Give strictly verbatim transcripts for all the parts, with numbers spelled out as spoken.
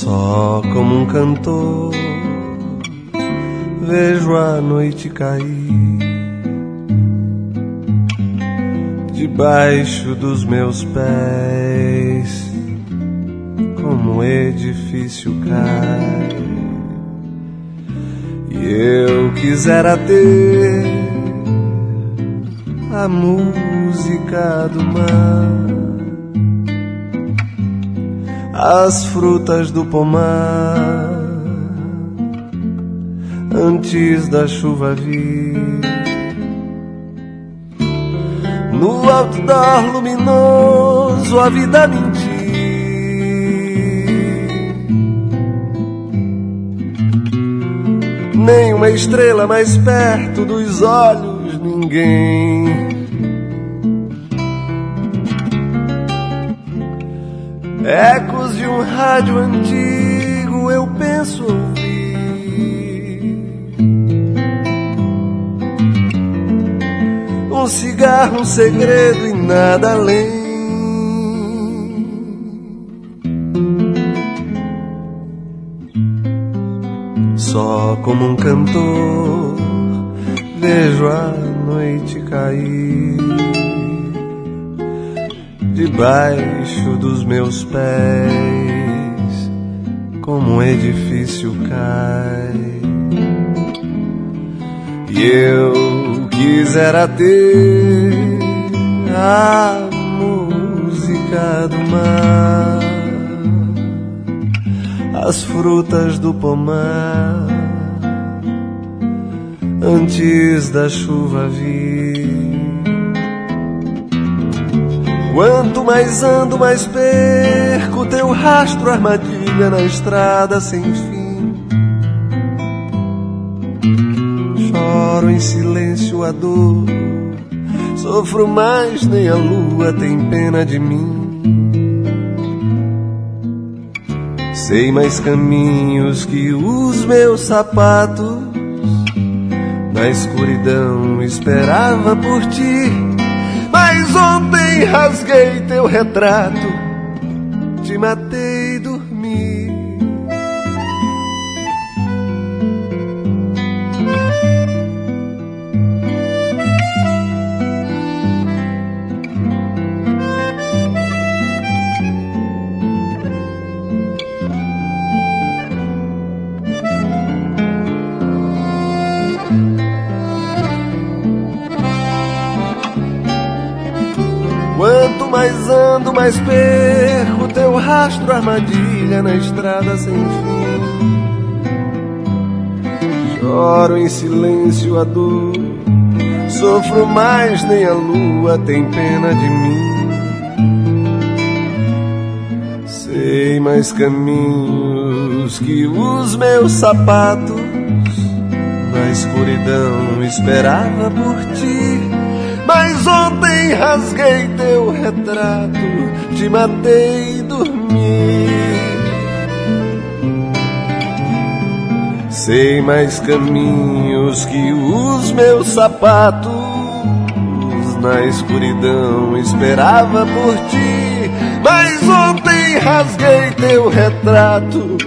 Só como um cantor vejo a noite cair debaixo dos meus pés, como um edifício cai. E eu quisera ter a música do mar, as frutas do pomar, antes da chuva vir. No outdoor luminoso a vida mentir, nem uma estrela mais perto dos olhos, ninguém. Ecos de um rádio antigo eu penso ouvir, um cigarro, um segredo e nada além. Só como um cantor vejo a noite cair debaixo dos meus pés, como um edifício cai. E eu quisera ter a música do mar, as frutas do pomar, antes da chuva vir. Quanto mais ando, mais perco teu rastro, armadilha na estrada sem fim. Choro em silêncio a dor, sofro mais, nem a lua tem pena de mim. Sei mais caminhos que os meus sapatos, na escuridão esperava por ti. Mas ontem rasguei teu retrato, te matei e dormi. Quanto mais ando, mais perco teu rastro, armadilha na estrada sem fim. Choro em silêncio a dor, sofro mais, nem a lua tem pena de mim. Sei mais caminhos que os meus sapatos, na escuridão esperava por ti. Mas ontem rasguei teu retrato, te matei e dormi. Sei mais caminhos que os meus sapatos, na escuridão esperava por ti. Mas ontem rasguei teu retrato,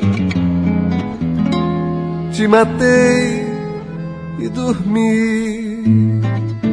te matei e dormi.